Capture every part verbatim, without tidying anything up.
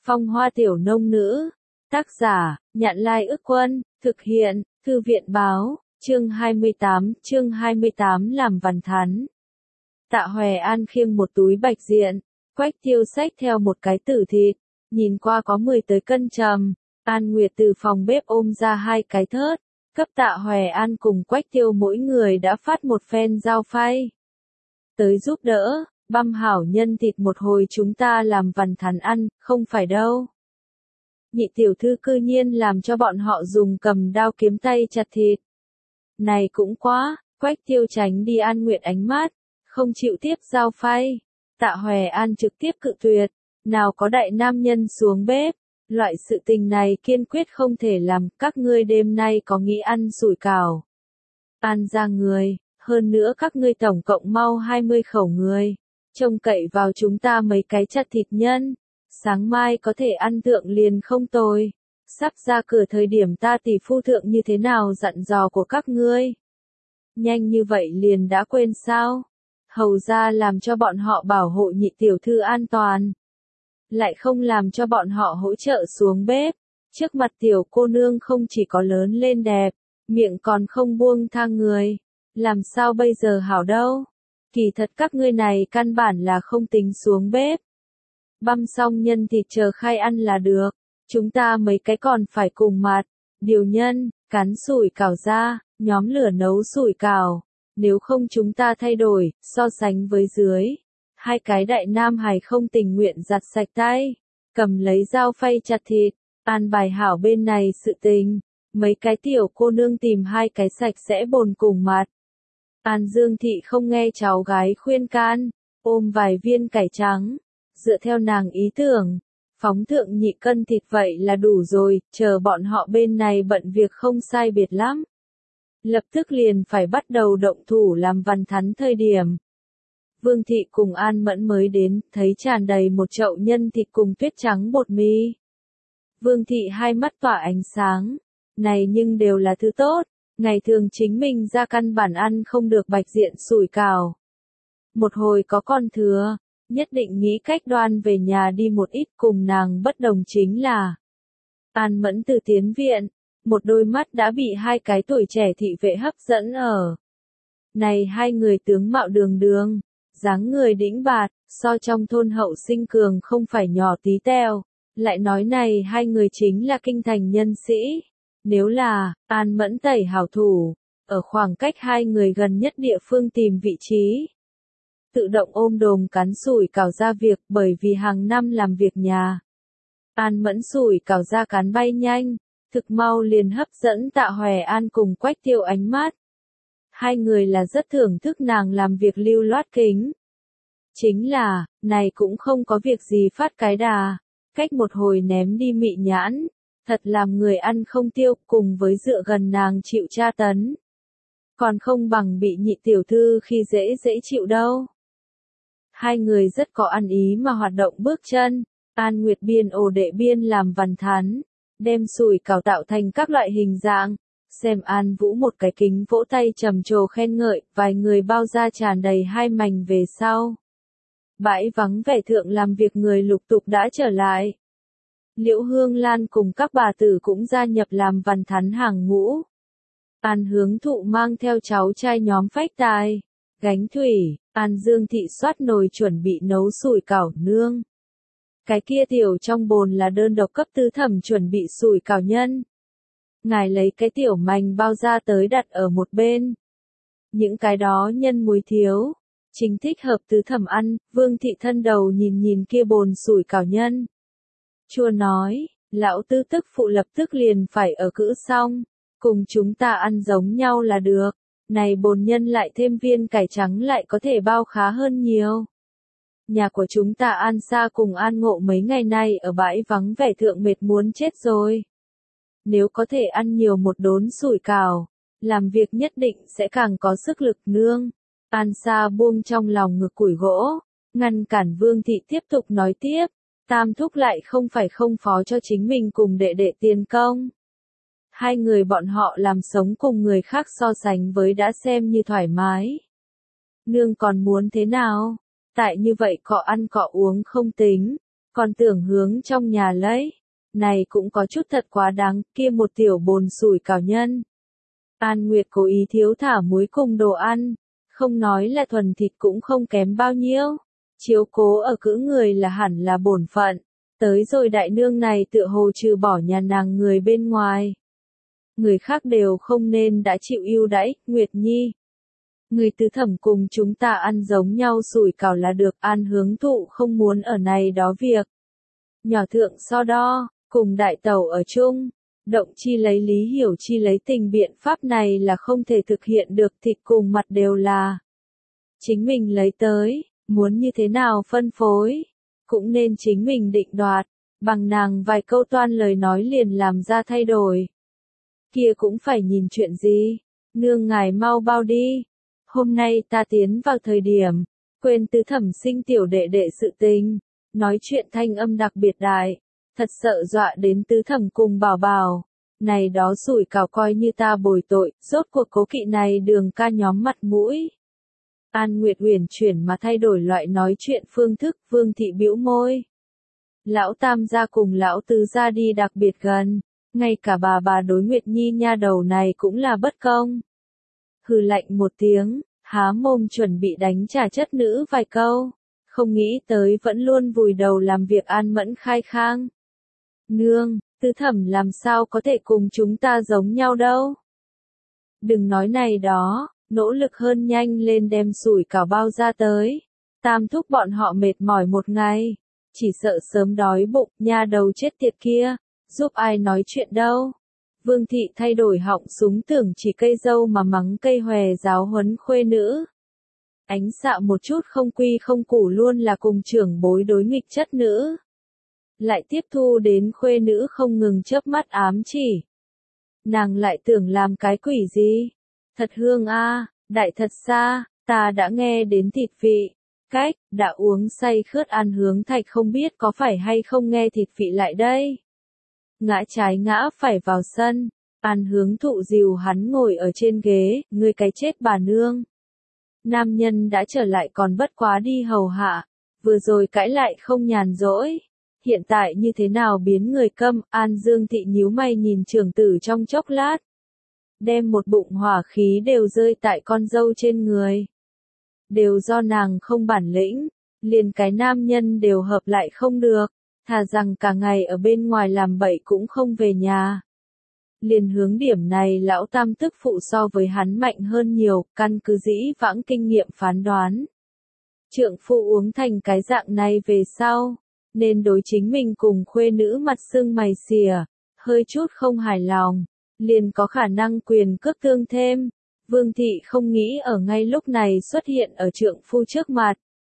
Phong hoa tiểu nông nữ. Tác giả, Nhạn Lai Ức Quân, thực hiện, Thư viện Báo, chương hai mươi tám, chương hai mươi tám làm văn thắn. Tạ Hòe An khiêng một túi bạch diện, Quách Tiêu xách theo một cái tử thịt, nhìn qua có mười tới cân trầm. An Nguyệt từ phòng bếp ôm ra hai cái thớt, cấp Tạ Hòe An cùng Quách Tiêu mỗi người đã phát một phen dao phay. Tới giúp đỡ, băm hảo nhân thịt một hồi chúng ta làm văn thắn ăn, không phải đâu. Nhị tiểu thư cư nhiên làm cho bọn họ dùng cầm đao kiếm tay chặt thịt. Này cũng quá, Quách Tiêu tránh đi An Nguyệt ánh mắt, không chịu tiếp dao phay. Tạ Hòe An trực tiếp cự tuyệt, nào có đại nam nhân xuống bếp, loại sự tình này kiên quyết không thể làm, các ngươi đêm nay có nghĩ ăn sủi cảo. An ra người, hơn nữa các ngươi tổng cộng mau hai mươi khẩu người, trông cậy vào chúng ta mấy cái chặt thịt nhân, sáng mai có thể ăn thượng liền không tồi. Sắp ra cửa thời điểm ta tỷ phu thượng như thế nào dặn dò của các ngươi. Nhanh như vậy liền đã quên sao? Hầu ra làm cho bọn họ bảo hộ nhị tiểu thư an toàn, lại không làm cho bọn họ hỗ trợ xuống bếp. Trước mặt tiểu cô nương không chỉ có lớn lên đẹp, miệng còn không buông tha người. Làm sao bây giờ hảo đâu? Kỳ thật các ngươi này căn bản là không tính xuống bếp. Băm xong nhân thịt chờ khai ăn là được. Chúng ta mấy cái còn phải cùng mặt, điều nhân, cắn sủi cảo ra, nhóm lửa nấu sủi cảo. Nếu không chúng ta thay đổi, so sánh với dưới. Hai cái đại nam hài không tình nguyện giặt sạch tay, cầm lấy dao phay chặt thịt, an bài hảo bên này sự tình. Mấy cái tiểu cô nương tìm hai cái sạch sẽ bồn cùng mặt. An Dương Thị không nghe cháu gái khuyên can, ôm vài viên cải trắng, dựa theo nàng ý tưởng, phóng thượng nhị cân thịt vậy là đủ rồi, chờ bọn họ bên này bận việc không sai biệt lắm. Lập tức liền phải bắt đầu động thủ làm văn thắn thời điểm. Vương Thị cùng An Mẫn mới đến, thấy tràn đầy một chậu nhân thịt cùng tuyết trắng bột mì. Vương Thị hai mắt tỏa ánh sáng, này nhưng đều là thứ tốt, ngày thường chính mình ra căn bản ăn không được bạch diện sủi cảo. Một hồi có con thừa, nhất định nghĩ cách đoan về nhà đi một ít. Cùng nàng bất đồng chính là An Mẫn từ tiến viện, một đôi mắt đã bị hai cái tuổi trẻ thị vệ hấp dẫn ở. Này hai người tướng mạo đường đường, dáng người đĩnh bạt, so trong thôn hậu sinh cường không phải nhỏ tí teo, lại nói này hai người chính là kinh thành nhân sĩ. Nếu là An Mẫn tẩy hảo thủ, ở khoảng cách hai người gần nhất địa phương tìm vị trí, tự động ôm đồm cắn sủi cảo ra việc, bởi vì hàng năm làm việc nhà. An Mẫn sủi cảo ra cắn bay nhanh, thực mau liền hấp dẫn Tạ Hòe An cùng Quách Tiêu ánh mắt. Hai người là rất thưởng thức nàng làm việc lưu loát kính. Chính là, này cũng không có việc gì phát cái đà, cách một hồi ném đi mị nhãn, thật làm người ăn không tiêu, cùng với dựa gần nàng chịu tra tấn. Còn không bằng bị nhị tiểu thư khi dễ dễ chịu đâu. Hai người rất có ăn ý mà hoạt động bước chân, An Nguyệt biên ổ đệ biên làm văn thắn, đem sủi cảo tạo thành các loại hình dạng. Xem An Vũ một cái kính vỗ tay trầm trồ khen ngợi, vài người bao ra tràn đầy hai mảnh về sau. Bãi vắng vẻ thượng làm việc người lục tục đã trở lại. Liễu Hương Lan cùng các bà tử cũng gia nhập làm văn thắn hàng ngũ. An Hướng Thụ mang theo cháu trai nhóm phách tài, gánh thủy, An Dương Thị xoát nồi chuẩn bị nấu sủi cảo nương. Cái kia tiểu trong bồn là đơn độc cấp tứ thẩm chuẩn bị sủi cảo nhân. Ngài lấy cái tiểu mảnh bao ra tới đặt ở một bên. Những cái đó nhân muối thiếu, chính thích hợp tứ thẩm ăn. Vương Thị thân đầu nhìn nhìn kia bồn sủi cảo nhân. Chua nói, lão tư tức phụ lập tức liền phải ở cữ xong, cùng chúng ta ăn giống nhau là được. Này bồn nhân lại thêm viên cải trắng lại có thể bao khá hơn nhiều. Nhà của chúng ta An Sa cùng An Ngộ mấy ngày nay ở bãi vắng vẻ thượng mệt muốn chết rồi. Nếu có thể ăn nhiều một đốn sủi cảo, làm việc nhất định sẽ càng có sức lực nương. An Sa buông trong lòng ngực củi gỗ, ngăn cản Vương Thị tiếp tục nói tiếp. Tam thúc lại không phải không phó cho chính mình cùng đệ đệ tiền công. Hai người bọn họ làm sống cùng người khác so sánh với đã xem như thoải mái. Nương còn muốn thế nào? Tại như vậy cọ ăn cọ uống không tính, còn tưởng hướng trong nhà lấy. Này cũng có chút thật quá đáng, kia một tiểu bồn sủi cảo nhân. An Nguyệt cố ý thiếu thả muối cùng đồ ăn, không nói là thuần thịt cũng không kém bao nhiêu. Chiếu cố ở cữ người là hẳn là bổn phận, tới rồi đại nương này tựa hồ trừ bỏ nhà nàng người bên ngoài. Người khác đều không nên đã chịu ưu đãi, Nguyệt Nhi. Người tứ thẩm cùng chúng ta ăn giống nhau sủi cảo là được, An hướng thụ không muốn ở này đó việc. Nhỏ thượng so đo, cùng đại tẩu ở chung, động chi lấy lý hiểu chi lấy tình biện pháp này là không thể thực hiện được, thịt cùng mặt đều là chính mình lấy tới, muốn như thế nào phân phối, cũng nên chính mình định đoạt, bằng nàng vài câu toan lời nói liền làm ra thay đổi. Kia cũng phải nhìn chuyện gì, nương ngài mau bao đi, hôm nay ta tiến vào thời điểm, quên tứ thẩm sinh tiểu đệ đệ sự tình, nói chuyện thanh âm đặc biệt đại, thật sợ dọa đến tứ thẩm cùng bảo bảo. Này đó sủi cảo coi như ta bồi tội, rốt cuộc cố kỵ này đường ca nhóm mặt mũi. An Nguyệt uyển chuyển mà thay đổi loại nói chuyện phương thức, Vương thị bĩu môi. Lão tam gia cùng lão tứ gia đi đặc biệt gần, ngay cả bà bà đối Nguyệt Nhi nha đầu này cũng là bất công. Hừ lạnh một tiếng, há mồm chuẩn bị đánh trả chất nữ vài câu, không nghĩ tới vẫn luôn vùi đầu làm việc An Mẫn khai khang. Nương, tứ thẩm làm sao có thể cùng chúng ta giống nhau đâu. Đừng nói này đó, nỗ lực hơn nhanh lên đem sủi cảo bao ra tới. Tam thúc bọn họ mệt mỏi một ngày, chỉ sợ sớm đói bụng, nha đầu chết tiệt kia, giúp ai nói chuyện đâu. Vương thị thay đổi họng súng tưởng chỉ cây dâu mà mắng cây hòe giáo huấn khuê nữ. Ánh xạ một chút không quy không củ luôn là cùng trưởng bối đối nghịch chất nữ. Lại tiếp thu đến khuê nữ không ngừng chớp mắt ám chỉ. Nàng lại tưởng làm cái quỷ gì? Thật hương a, đại thật xa, ta đã nghe đến thịt vị. Cách, đã uống say khướt An Hướng Thạch không biết có phải hay không nghe thịt vị lại đây. Ngã trái ngã phải vào sân, An Hướng Thụ dìu hắn ngồi ở trên ghế, ngươi cái chết bà nương. Nam nhân đã trở lại còn bất quá đi hầu hạ, vừa rồi cãi lại không nhàn rỗi. Hiện tại như thế nào biến người câm, An Dương Thị nhíu mày nhìn trưởng tử trong chốc lát. Đem một bụng hỏa khí đều rơi tại con dâu trên người. Đều do nàng không bản lĩnh, liền cái nam nhân đều hợp lại không được, thà rằng cả ngày ở bên ngoài làm bậy cũng không về nhà. Liền hướng điểm này lão tam tức phụ so với hắn mạnh hơn nhiều, căn cứ dĩ vãng kinh nghiệm phán đoán. Trượng phu uống thành cái dạng này về sau, nên đối chính mình cùng khuê nữ mặt sưng mày xìa, hơi chút không hài lòng, liền có khả năng quyền cước tương thêm. Vương thị không nghĩ ở ngay lúc này xuất hiện ở trượng phu trước mặt.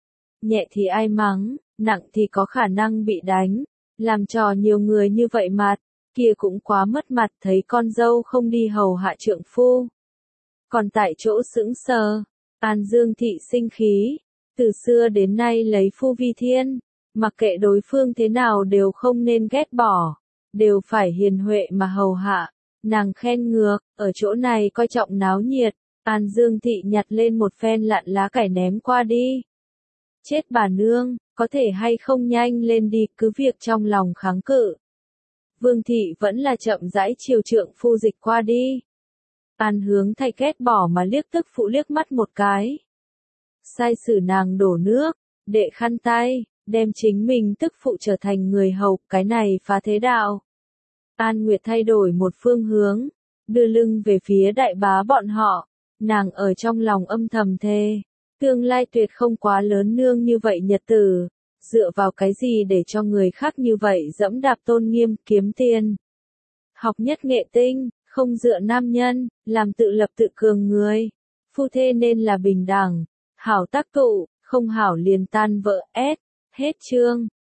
Nhẹ thì ai mắng, nặng thì có khả năng bị đánh, làm trò nhiều người như vậy mặt, kia cũng quá mất mặt, thấy con dâu không đi hầu hạ trượng phu. Còn tại chỗ sững sờ, An Dương thị sinh khí, từ xưa đến nay lấy phu vi thiên, mặc kệ đối phương thế nào đều không nên ghét bỏ, đều phải hiền huệ mà hầu hạ. Nàng khen ngược, ở chỗ này coi trọng náo nhiệt, An Dương thị nhặt lên một phen lạn lá cải ném qua đi. Chết bà nương, có thể hay không nhanh lên đi, cứ việc trong lòng kháng cự. Vương thị vẫn là chậm rãi chiều trượng phu dịch qua đi. An Hướng Thạch ghét bỏ mà liếc tức phụ liếc mắt một cái. Sai sử nàng đổ nước, đệ khăn tay, đem chính mình tức phụ trở thành người hầu, cái này phá thế đạo. An Nguyệt thay đổi một phương hướng, đưa lưng về phía đại bá bọn họ, nàng ở trong lòng âm thầm thề, tương lai tuyệt không quá lớn nương như vậy nhật tử, dựa vào cái gì để cho người khác như vậy dẫm đạp tôn nghiêm kiếm tiền. Học nhất nghệ tinh, không dựa nam nhân, làm tự lập tự cường người, phu thê nên là bình đẳng, hảo tác tụ, không hảo liền tan vợ ép, hết chương.